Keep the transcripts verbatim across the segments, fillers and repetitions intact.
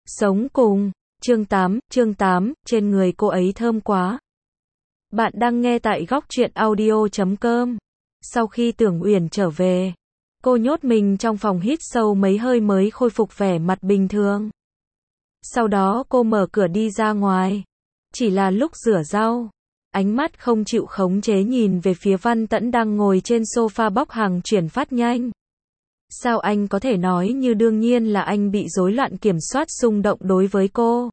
Sống cùng, chương tám, chương tám, trên người cô ấy thơm quá. Bạn đang nghe tại góc truyện audio chấm com. Sau khi Tưởng Uyển trở về, cô nhốt mình trong phòng hít sâu mấy hơi mới khôi phục vẻ mặt bình thường. Sau đó cô mở cửa đi ra ngoài. Chỉ là lúc rửa rau, ánh mắt không chịu khống chế nhìn về phía Văn Tẫn đang ngồi trên sofa bóc hàng chuyển phát nhanh. Sao anh có thể nói như đương nhiên là anh bị rối loạn kiểm soát xung động đối với cô.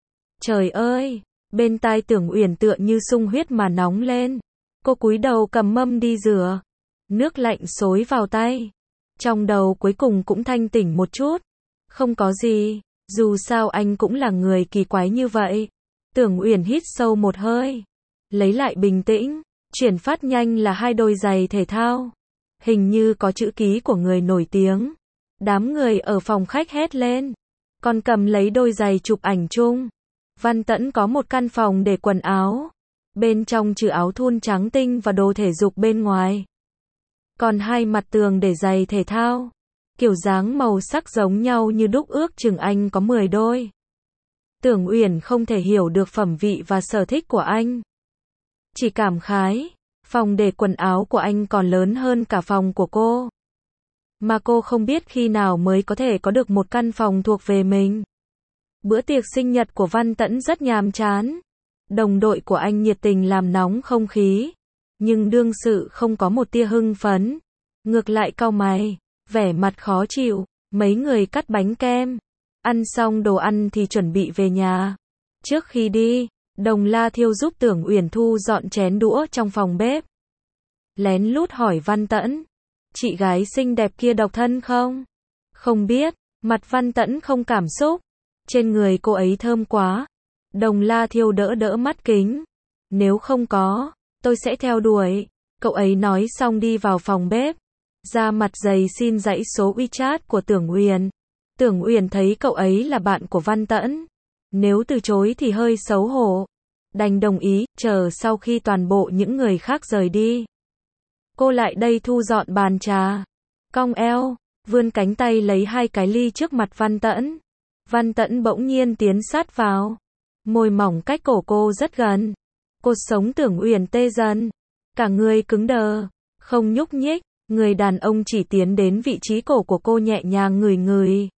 Trời ơi, bên tai Tưởng Uyển tựa như sung huyết mà nóng lên. Cô cúi đầu cầm mâm đi rửa. Nước lạnh xối vào tay. Trong đầu cuối cùng cũng thanh tỉnh một chút. Không có gì, dù sao anh cũng là người kỳ quái như vậy. Tưởng Uyển hít sâu một hơi, lấy lại bình tĩnh. Chuyển phát nhanh là hai đôi giày thể thao. Hình như có chữ ký của người nổi tiếng. Đám người ở phòng khách hét lên. Còn cầm lấy đôi giày chụp ảnh chung. Văn Tẫn có một căn phòng để quần áo. Bên trong trừ áo thun trắng tinh và đồ thể dục bên ngoài. Còn hai mặt tường để giày thể thao. Kiểu dáng màu sắc giống nhau như đúc, ước chừng anh có mười đôi. Tưởng Uyển không thể hiểu được phẩm vị và sở thích của anh. Chỉ cảm khái. Phòng để quần áo của anh còn lớn hơn cả phòng của cô. Mà cô không biết khi nào mới có thể có được một căn phòng thuộc về mình. Bữa tiệc sinh nhật của Văn Tẫn rất nhàm chán. Đồng đội của anh nhiệt tình làm nóng không khí. Nhưng đương sự không có một tia hưng phấn. Ngược lại cau mày, vẻ mặt khó chịu. Mấy người cắt bánh kem. Ăn xong đồ ăn thì chuẩn bị về nhà. Trước khi đi, Đồng La Thiêu giúp Tưởng Uyển thu dọn chén đũa trong phòng bếp. Lén lút hỏi Văn Tẫn, chị gái xinh đẹp kia độc thân không? Không biết, mặt Văn Tẫn không cảm xúc. Trên người cô ấy thơm quá. Đồng La Thiêu đỡ đỡ mắt kính. Nếu không có, tôi sẽ theo đuổi. Cậu ấy nói xong đi vào phòng bếp. Ra mặt dày xin dãy số WeChat của Tưởng Uyển. Tưởng Uyển thấy cậu ấy là bạn của Văn Tẫn. Nếu từ chối thì hơi xấu hổ. Đành đồng ý, chờ sau khi toàn bộ những người khác rời đi. Cô lại đây thu dọn bàn trà. Cong eo, vươn cánh tay lấy hai cái ly trước mặt Văn Tẫn. Văn Tẫn bỗng nhiên tiến sát vào. Môi mỏng cách cổ cô rất gần. Cột sống Tưởng Uyển tê dần. Cả người cứng đờ, không nhúc nhích. Người đàn ông chỉ tiến đến vị trí cổ của cô nhẹ nhàng ngửi ngửi.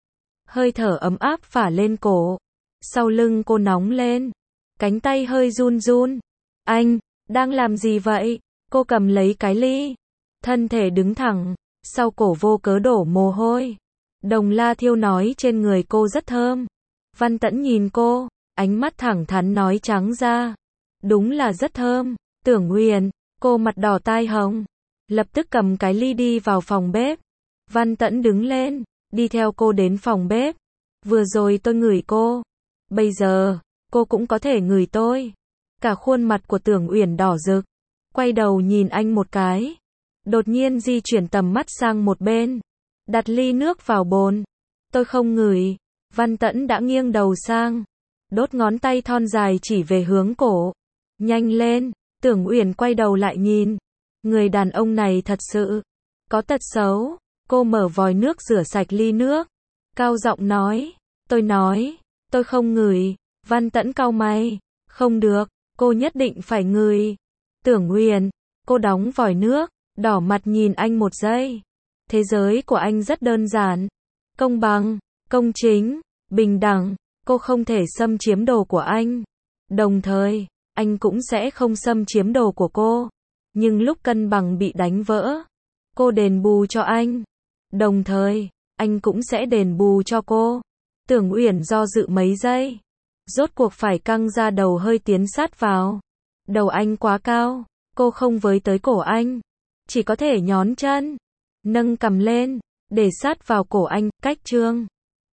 Hơi thở ấm áp phả lên cổ. Sau lưng cô nóng lên. Cánh tay hơi run run. Anh, đang làm gì vậy? Cô cầm lấy cái ly. Thân thể đứng thẳng. Sau cổ vô cớ đổ mồ hôi. Đồng La Thiêu nói trên người cô rất thơm. Văn Tẫn nhìn cô. Ánh mắt thẳng thắn nói trắng ra. Đúng là rất thơm. Tưởng Uyển, cô mặt đỏ tai hồng. Lập tức cầm cái ly đi vào phòng bếp. Văn Tẫn đứng lên. Đi theo cô đến phòng bếp. Vừa rồi tôi ngửi cô. Bây giờ, cô cũng có thể ngửi tôi. Cả khuôn mặt của Tưởng Uyển đỏ rực. Quay đầu nhìn anh một cái. Đột nhiên di chuyển tầm mắt sang một bên. Đặt ly nước vào bồn. Tôi không ngửi. Văn Tẫn đã nghiêng đầu sang. Đốt ngón tay thon dài chỉ về hướng cổ. Nhanh lên. Tưởng Uyển quay đầu lại nhìn. Người đàn ông này thật sự có tật xấu. Cô mở vòi nước rửa sạch ly nước. Cao giọng nói. Tôi nói. Tôi không ngửi. Văn Tẫn cau mày. Không được. Cô nhất định phải ngửi. Tưởng Uyển. Cô đóng vòi nước. Đỏ mặt nhìn anh một giây. Thế giới của anh rất đơn giản. Công bằng. Công chính. Bình đẳng. Cô không thể xâm chiếm đồ của anh. Đồng thời, anh cũng sẽ không xâm chiếm đồ của cô. Nhưng lúc cân bằng bị đánh vỡ, cô đền bù cho anh. Đồng thời, anh cũng sẽ đền bù cho cô. Tưởng Uyển do dự mấy giây. Rốt cuộc phải căng ra đầu hơi tiến sát vào. Đầu anh quá cao. Cô không với tới cổ anh. Chỉ có thể nhón chân. Nâng cằm lên. Để sát vào cổ anh. Cách trương.